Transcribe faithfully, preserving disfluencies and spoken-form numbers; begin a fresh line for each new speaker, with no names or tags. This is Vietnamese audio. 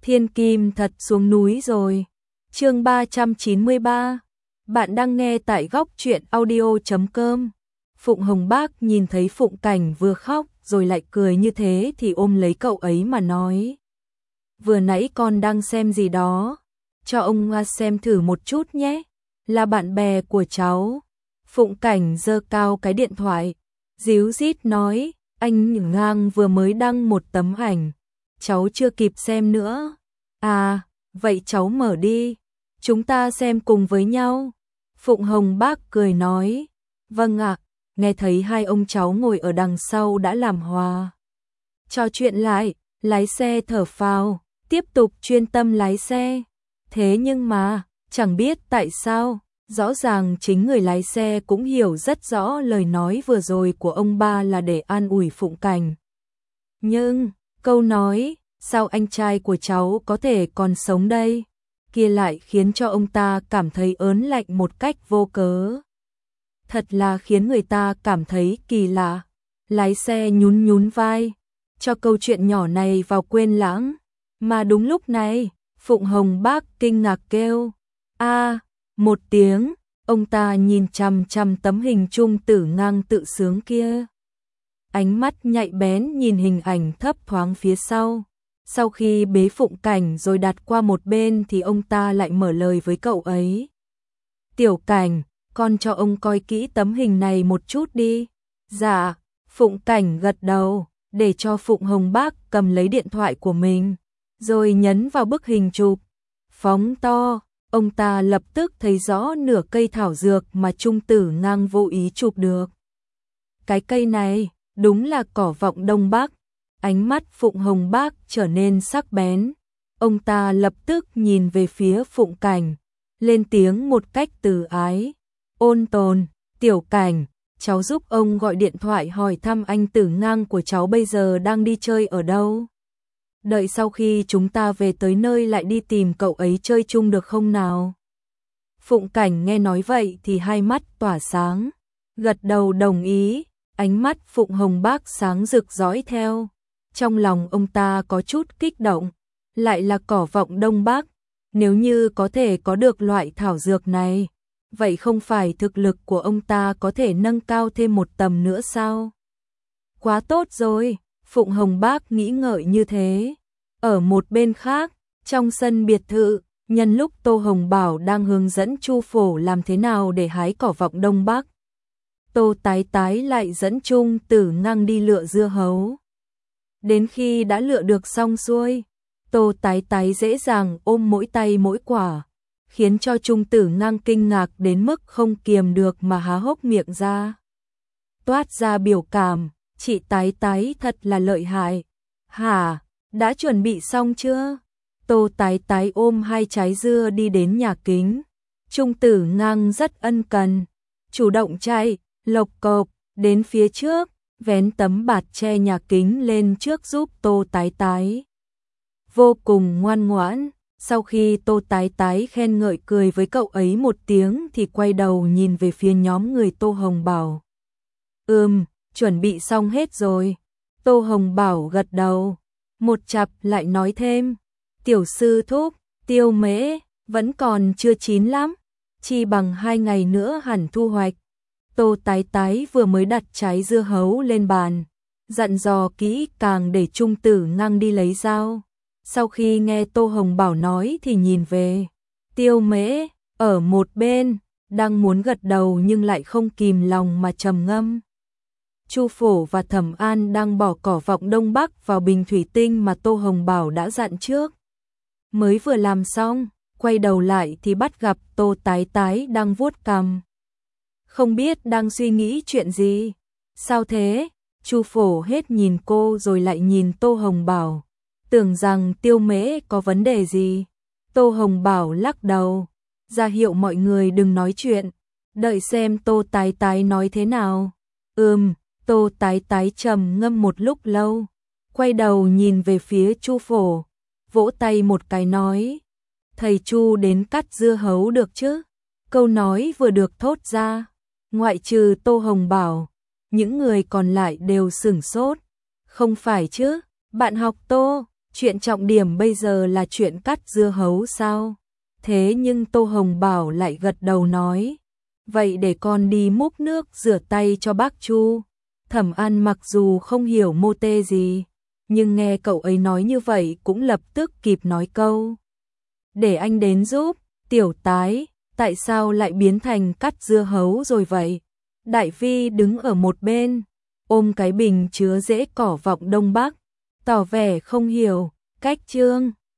Thiên kim thật xuống núi rồi. Chương ba trăm chín mươi ba. Bạn đang nghe tại góc truyện audio chấm com. Phụng Hồng Bác nhìn thấy Phụng Cảnh vừa khóc rồi lại cười như thế thì ôm lấy cậu ấy mà nói: "Vừa nãy con đang xem gì đó, cho ông xem thử một chút nhé, là bạn bè của cháu." Phụng Cảnh giơ cao cái điện thoại, díu dít nói: "Anh Nhửng Ngang vừa mới đăng một tấm ảnh, cháu chưa kịp xem nữa." "À, vậy cháu mở đi, chúng ta xem cùng với nhau." Phụng Hồng Bác cười nói: "Vâng ạ." Nghe thấy hai ông cháu ngồi ở đằng sau đã làm hòa trò chuyện lại, lái xe thở phào, tiếp tục chuyên tâm lái xe. Thế nhưng mà, chẳng biết tại sao, rõ ràng chính người lái xe cũng hiểu rất rõ lời nói vừa rồi của ông ba là để an ủi Phụng Cảnh. Nhưng, câu nói, sao anh trai của cháu có thể còn sống đây, kia lại khiến cho ông ta cảm thấy ớn lạnh một cách vô cớ. Thật là khiến người ta cảm thấy kỳ lạ. Lái xe nhún nhún vai, cho câu chuyện nhỏ này vào quên lãng. Mà đúng lúc này, Phụng Hồng Bác kinh ngạc kêu: "A!" một tiếng, ông ta nhìn chằm chằm tấm hình Trung Tử Ngang tự sướng kia. Ánh mắt nhạy bén nhìn hình ảnh thấp thoáng phía sau. Sau khi bế Phụng Cảnh rồi đặt qua một bên thì ông ta lại mở lời với cậu ấy: "Tiểu Cảnh, con cho ông coi kỹ tấm hình này một chút đi." "Dạ." Phụng Cảnh gật đầu, để cho Phụng Hồng Bác cầm lấy điện thoại của mình, rồi nhấn vào bức hình chụp. Phóng to, ông ta lập tức thấy rõ nửa cây thảo dược mà Trung Tử Ngang vô ý chụp được. Cái cây này, đúng là cỏ vọng Đông Bắc. Ánh mắt Phụng Hồng Bác trở nên sắc bén. Ông ta lập tức nhìn về phía Phụng Cảnh, lên tiếng một cách từ ái, ôn tồn: "Tiểu Cảnh, cháu giúp ông gọi điện thoại hỏi thăm anh Tử Ngang của cháu bây giờ đang đi chơi ở đâu. Đợi sau khi chúng ta về tới nơi lại đi tìm cậu ấy chơi chung được không nào?" Phụng Cảnh nghe nói vậy thì hai mắt tỏa sáng, gật đầu đồng ý. Ánh mắt Phụng Hồng Bác sáng rực dõi theo. Trong lòng ông ta có chút kích động, lại là cỏ vọng Đông Bắc. Nếu như có thể có được loại thảo dược này, vậy không phải thực lực của ông ta có thể nâng cao thêm một tầm nữa sao? Quá tốt rồi, Phụng Hồng Bác nghĩ ngợi như thế. Ở một bên khác, trong sân biệt thự, nhân lúc Tô Hồng Bảo đang hướng dẫn Chu Phổ làm thế nào để hái cỏ vọng Đông Bắc, Tô Tái Tái lại dẫn Trung Tử Ngang đi lựa dưa hấu. Đến khi đã lựa được xong xuôi, Tô Tái Tái dễ dàng ôm mỗi tay mỗi quả, khiến cho Trung Tử Ngang kinh ngạc đến mức không kiềm được mà há hốc miệng ra. Toát ra biểu cảm: "Chị Tái Tái thật là lợi hại." "Hả, đã chuẩn bị xong chưa?" Tô Tái Tái ôm hai trái dưa đi đến nhà kính. Trung Tử Ngang rất ân cần, chủ động chạy, lộc cộc, đến phía trước, vén tấm bạt che nhà kính lên trước giúp Tô Tái Tái. Vô cùng ngoan ngoãn. Sau khi Tô Tái Tái khen ngợi cười với cậu ấy một tiếng thì quay đầu nhìn về phía nhóm người Tô Hồng Bảo. "Ừm, chuẩn bị xong hết rồi." Tô Hồng Bảo gật đầu. Một chặp lại nói thêm: "Tiểu sư thúc, tiêu mễ vẫn còn chưa chín lắm, chi bằng hai ngày nữa hẳn thu hoạch." Tô Tái Tái vừa mới đặt trái dưa hấu lên bàn, dặn dò kỹ càng để Trung Tử Ngang đi lấy dao. Sau khi nghe Tô Hồng Bảo nói thì nhìn về Tiêu Mễ, ở một bên, đang muốn gật đầu nhưng lại không kìm lòng mà trầm ngâm. Chu Phổ và Thẩm An đang bỏ cỏ vọng Đông Bắc vào bình thủy tinh mà Tô Hồng Bảo đã dặn trước. Mới vừa làm xong, quay đầu lại thì bắt gặp Tô Tái Tái đang vuốt cằm. Không biết đang suy nghĩ chuyện gì. "Sao thế?" Chu Phổ hết nhìn cô rồi lại nhìn Tô Hồng Bảo, tưởng rằng Tiêu Mễ có vấn đề gì. Tô Hồng Bảo lắc đầu, ra hiệu mọi người đừng nói chuyện, đợi xem Tô Tái Tái nói thế nào. Ừm, Tô Tái Tái trầm ngâm một lúc lâu, quay đầu nhìn về phía Chu Phổ, vỗ tay một cái nói: "Thầy Chu đến cắt dưa hấu được chứ?" Câu nói vừa được thốt ra, ngoại trừ Tô Hồng Bảo, những người còn lại đều sửng sốt. "Không phải chứ, bạn học Tô?" Chuyện trọng điểm bây giờ là chuyện cắt dưa hấu sao? Thế nhưng Tô Hồng Bảo lại gật đầu nói, vậy để con đi múc nước rửa tay cho bác Chu. Thẩm An mặc dù không hiểu mô tê gì, nhưng nghe cậu ấy nói như vậy cũng lập tức kịp nói câu. Để anh đến giúp. Tiểu Tái, tại sao lại biến thành cắt dưa hấu rồi vậy? Đại Vi đứng ở một bên, ôm cái bình chứa rễ cỏ vọng Đông Bắc, tỏ vẻ không hiểu. Cách Trương